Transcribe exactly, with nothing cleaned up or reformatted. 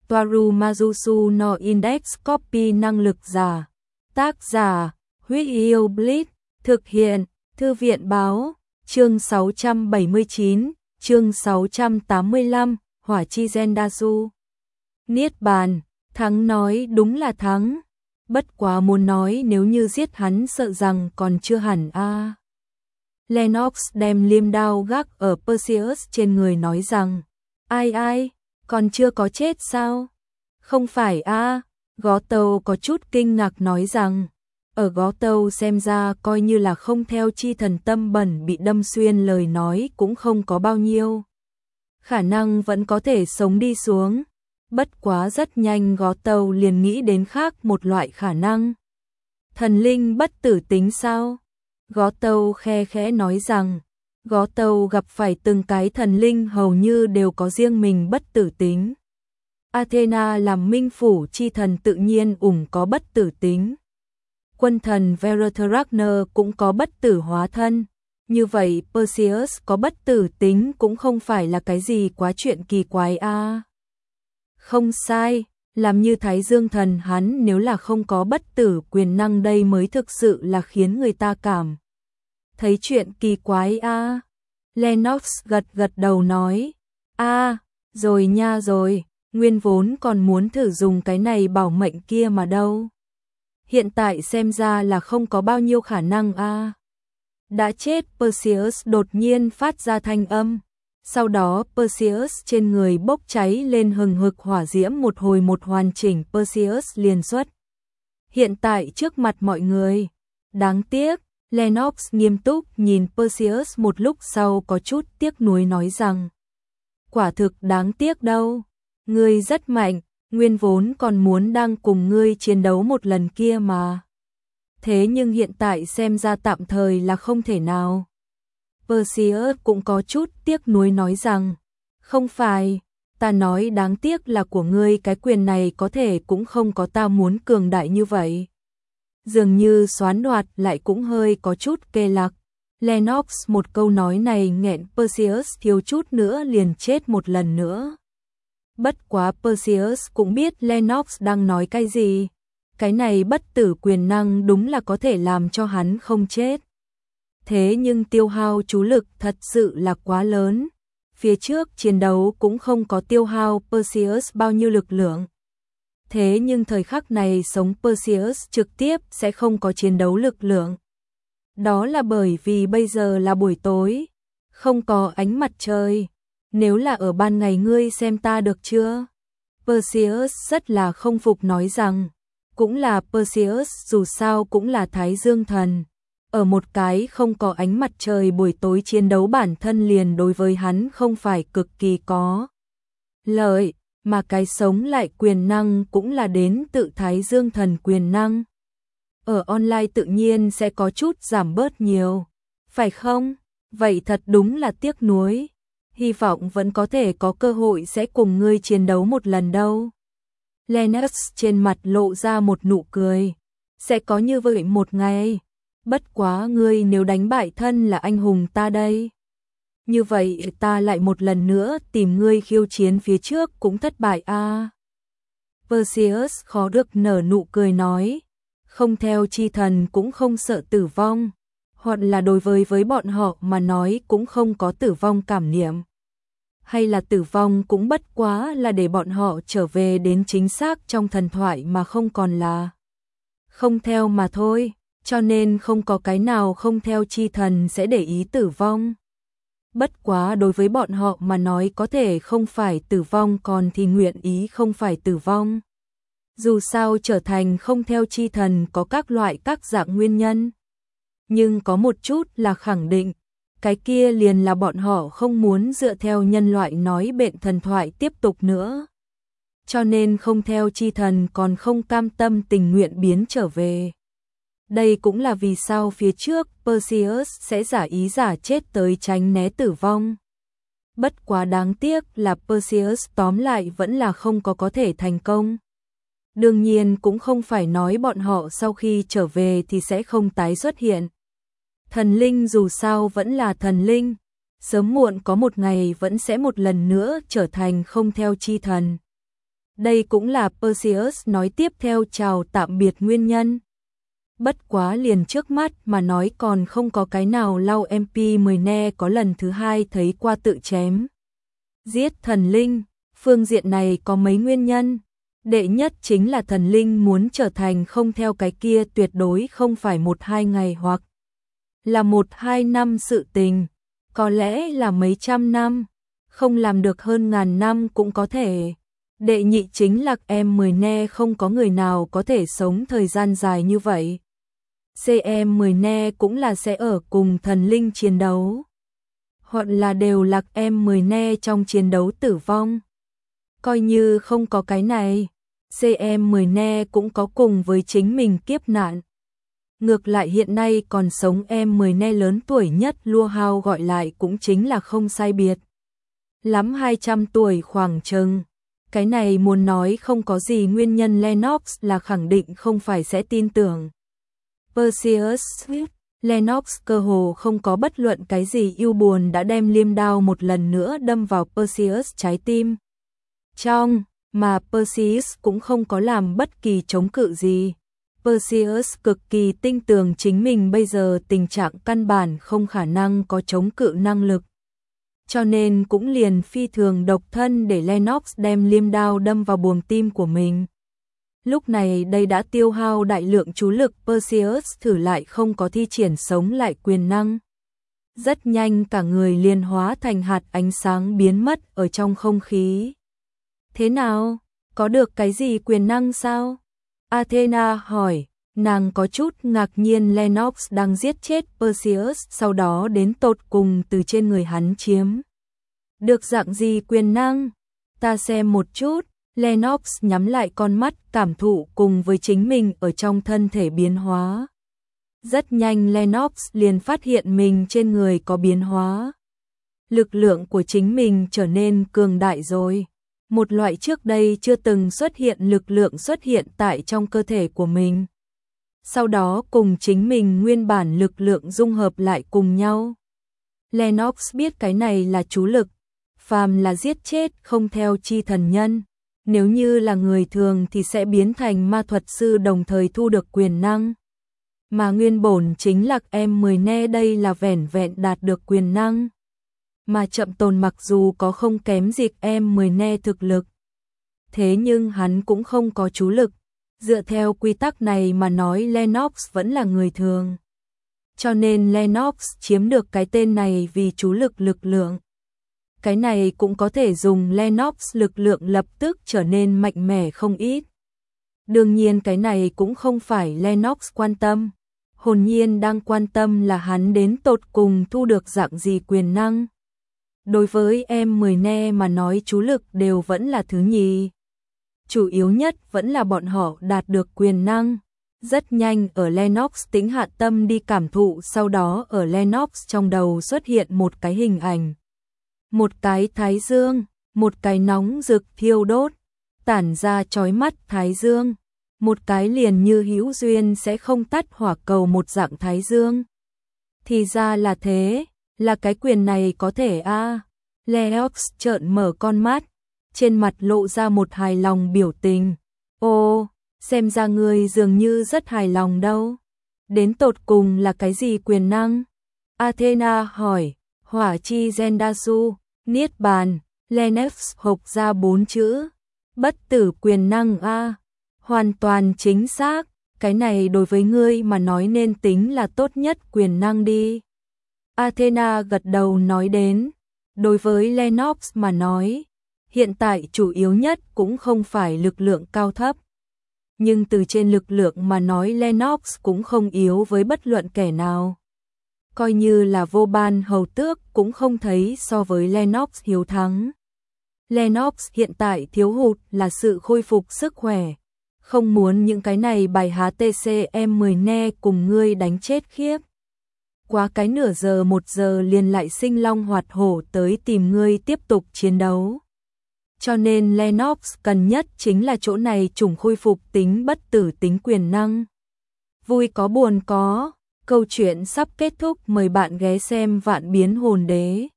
Toaru Majusu no Index Copy năng lực giả. Tác giả, Huyết Yêu Blitz, thực hiện, Thư viện báo, chương sáu trăm bảy mươi chín, chương sáu trăm tám mươi lăm, Hỏa chi Zendasu. Niết bàn, thắng nói đúng là thắng, bất quá muốn nói nếu như giết hắn sợ rằng còn chưa hẳn a. À. Lennox đem liêm đao gác ở Perseus trên người nói rằng, ai ai, còn chưa có chết sao? Không phải a. À. Gó Tâu có chút kinh ngạc nói rằng, ở Gó Tâu xem ra coi như là không theo chi thần tâm bẩn bị đâm xuyên lời nói cũng không có bao nhiêu. Khả năng vẫn có thể sống đi xuống. Bất quá rất nhanh Gó Tâu liền nghĩ đến khác một loại khả năng. Thần linh bất tử tính sao? Gó Tâu khe khẽ nói rằng, Gó Tâu gặp phải từng cái thần linh hầu như đều có riêng mình bất tử tính. Athena làm minh phủ chi thần tự nhiên ủng có bất tử tính. Quân thần Veratragner cũng có bất tử hóa thân. Như vậy Perseus có bất tử tính cũng không phải là cái gì quá chuyện kỳ quái a. À. Không sai, làm như Thái Dương thần hắn nếu là không có bất tử quyền năng đây mới thực sự là khiến người ta cảm thấy chuyện kỳ quái a. À. Lennox gật gật đầu nói, a, à, rồi nha rồi, nguyên vốn còn muốn thử dùng cái này bảo mệnh kia mà đâu. Hiện tại xem ra là không có bao nhiêu khả năng a. À. Đã chết Perseus đột nhiên phát ra thanh âm. Sau đó Perseus trên người bốc cháy lên hừng hực hỏa diễm một hồi một hoàn chỉnh Perseus liền xuất. Hiện tại trước mặt mọi người. Đáng tiếc, Lennox nghiêm túc nhìn Perseus một lúc sau có chút tiếc nuối nói rằng, quả thực đáng tiếc đâu. Ngươi rất mạnh, nguyên vốn còn muốn đang cùng ngươi chiến đấu một lần kia mà. Thế nhưng hiện tại xem ra tạm thời là không thể nào. Perseus cũng có chút tiếc nuối nói rằng, không phải, ta nói đáng tiếc là của ngươi cái quyền này có thể cũng không có ta muốn cường đại như vậy. Dường như xoán đoạt lại cũng hơi có chút kê lặc. Lennox một câu nói này nghẹn Perseus thiếu chút nữa liền chết một lần nữa. Bất quá Perseus cũng biết Lennox đang nói cái gì. Cái này bất tử quyền năng đúng là có thể làm cho hắn không chết. Thế nhưng tiêu hao chú lực thật sự là quá lớn. Phía trước chiến đấu cũng không có tiêu hao Perseus bao nhiêu lực lượng. Thế nhưng thời khắc này sống Perseus trực tiếp sẽ không có chiến đấu lực lượng. Đó là bởi vì bây giờ là buổi tối, không có ánh mặt trời. Nếu là ở ban ngày ngươi xem ta được chưa? Perseus rất là không phục nói rằng, cũng là Perseus dù sao cũng là Thái Dương thần. Ở một cái không có ánh mặt trời buổi tối chiến đấu bản thân liền đối với hắn không phải cực kỳ có lợi, mà cái sống lại quyền năng cũng là đến tự Thái Dương thần quyền năng. Ở online tự nhiên sẽ có chút giảm bớt nhiều, phải không? Vậy thật đúng là tiếc nuối. Hy vọng vẫn có thể có cơ hội sẽ cùng ngươi chiến đấu một lần đâu. Lennox trên mặt lộ ra một nụ cười. Sẽ có như vậy một ngày. Bất quá ngươi nếu đánh bại thân là anh hùng ta đây. Như vậy ta lại một lần nữa tìm ngươi khiêu chiến phía trước cũng thất bại a. À. Perseus khó được nở nụ cười nói. Không theo chi thần cũng không sợ tử vong. Hoặc là đối với với bọn họ mà nói cũng không có tử vong cảm niệm. Hay là tử vong cũng bất quá là để bọn họ trở về đến chính xác trong thần thoại mà không còn là không theo mà thôi, cho nên không có cái nào không theo chi thần sẽ để ý tử vong. Bất quá đối với bọn họ mà nói có thể không phải tử vong còn thì nguyện ý không phải tử vong. Dù sao trở thành không theo chi thần có các loại các dạng nguyên nhân. Nhưng có một chút là khẳng định, cái kia liền là bọn họ không muốn dựa theo nhân loại nói bệnh thần thoại tiếp tục nữa. Cho nên không theo chi thần còn không cam tâm tình nguyện biến trở về. Đây cũng là vì sao phía trước Perseus sẽ giả ý giả chết tới tránh né tử vong. Bất quá đáng tiếc là Perseus tóm lại vẫn là không có có thể thành công. Đương nhiên cũng không phải nói bọn họ sau khi trở về thì sẽ không tái xuất hiện. Thần linh dù sao vẫn là thần linh, sớm muộn có một ngày vẫn sẽ một lần nữa trở thành không theo chi thần. Đây cũng là Perseus nói tiếp theo chào tạm biệt nguyên nhân. Bất quá liền trước mắt mà nói còn không có cái nào lau em pê mười ne có lần thứ hai thấy qua tự chém giết thần linh. Phương diện này có mấy nguyên nhân. Đệ nhất chính là thần linh muốn trở thành không theo cái kia tuyệt đối không phải một hai ngày hoặc là một hai năm sự tình, có lẽ là mấy trăm năm, không làm được hơn ngàn năm cũng có thể. Đệ nhị chính là em mười ne không có người nào có thể sống thời gian dài như vậy. xê em mười ne cũng là sẽ ở cùng thần linh chiến đấu, hoặc là đều là em mười ne trong chiến đấu tử vong. Coi như không có cái này, xê em mười ne cũng có cùng với chính mình kiếp nạn. Ngược lại hiện nay còn sống em mười ne lớn tuổi nhất Lua Hao gọi lại cũng chính là không sai biệt lắm hai trăm tuổi khoảng chừng. Cái này muốn nói không có gì nguyên nhân Lennox là khẳng định không phải sẽ tin tưởng. Perseus Swift, Lennox cơ hồ không có bất luận cái gì yêu buồn đã đem liêm đao một lần nữa đâm vào Perseus trái tim. Trong, mà Perseus cũng không có làm bất kỳ chống cự gì. Perseus cực kỳ tin tưởng chính mình bây giờ tình trạng căn bản không khả năng có chống cự năng lực. Cho nên cũng liền phi thường độc thân để Lennox đem liêm đao đâm vào buồng tim của mình. Lúc này đây đã tiêu hao đại lượng chú lực, Perseus thử lại không có thi triển sống lại quyền năng. Rất nhanh cả người liền hóa thành hạt ánh sáng biến mất ở trong không khí. Thế nào? Có được cái gì quyền năng sao? Athena hỏi, nàng có chút ngạc nhiên Lennox đang giết chết Perseus, sau đó đến tột cùng từ trên người hắn chiếm được dạng gì quyền năng? Ta xem một chút. Lennox nhắm lại con mắt cảm thụ cùng với chính mình ở trong thân thể biến hóa. Rất nhanh Lennox liền phát hiện mình trên người có biến hóa. Lực lượng của chính mình trở nên cường đại rồi. Một loại trước đây chưa từng xuất hiện lực lượng xuất hiện tại trong cơ thể của mình. Sau đó cùng chính mình nguyên bản lực lượng dung hợp lại cùng nhau. Lennox biết cái này là chú lực. Phàm là giết chết không theo chi thần nhân. Nếu như là người thường thì sẽ biến thành ma thuật sư đồng thời thu được quyền năng. Mà nguyên bổn chính là em mười ne đây là vẻn vẹn đạt được quyền năng. Mà chậm tồn mặc dù có không kém gì em mười ne thực lực. Thế nhưng hắn cũng không có chú lực. Dựa theo quy tắc này mà nói Lennox vẫn là người thường. Cho nên Lennox chiếm được cái tên này vì chú lực lực lượng. Cái này cũng có thể dùng Lennox lực lượng lập tức trở nên mạnh mẽ không ít. Đương nhiên cái này cũng không phải Lennox quan tâm. Hồn nhiên đang quan tâm là hắn đến tột cùng thu được dạng gì quyền năng. Đối với em mười ne mà nói chú lực đều vẫn là thứ nhì. Chủ yếu nhất vẫn là bọn họ đạt được quyền năng. Rất nhanh ở Lennox tính hạ tâm đi cảm thụ, sau đó ở Lennox trong đầu xuất hiện một cái hình ảnh. Một cái thái dương, một cái nóng rực thiêu đốt, tản ra chói mắt thái dương, một cái liền như hữu duyên sẽ không tắt hỏa cầu một dạng thái dương. Thì ra là thế, là cái quyền này có thể a. À. Lennox trợn mở con mắt, trên mặt lộ ra một hài lòng biểu tình. Ô, xem ra ngươi dường như rất hài lòng đâu. Đến tột cùng là cái gì quyền năng? Athena hỏi. Hỏa chi Zendasu, Niết bàn. Lennox hộc ra bốn chữ. Bất tử quyền năng a. Hoàn toàn chính xác, cái này đối với ngươi mà nói nên tính là tốt nhất quyền năng đi. Athena gật đầu nói đến. Đối với Lennox mà nói, hiện tại chủ yếu nhất cũng không phải lực lượng cao thấp. Nhưng từ trên lực lượng mà nói Lennox cũng không yếu với bất luận kẻ nào. Coi như là vô ban hầu tước cũng không thấy so với Lennox hiếu thắng. Lennox hiện tại thiếu hụt là sự khôi phục sức khỏe. Không muốn những cái này bài há tê xê em mười ne cùng ngươi đánh chết khiếp. Quá cái nửa giờ một giờ liền lại sinh long hoạt hổ tới tìm ngươi tiếp tục chiến đấu. Cho nên Lennox cần nhất chính là chỗ này chủng khôi phục tính bất tử tính quyền năng. Vui có buồn có, câu chuyện sắp kết thúc, mời bạn ghé xem Vạn Biến Hồn Đế.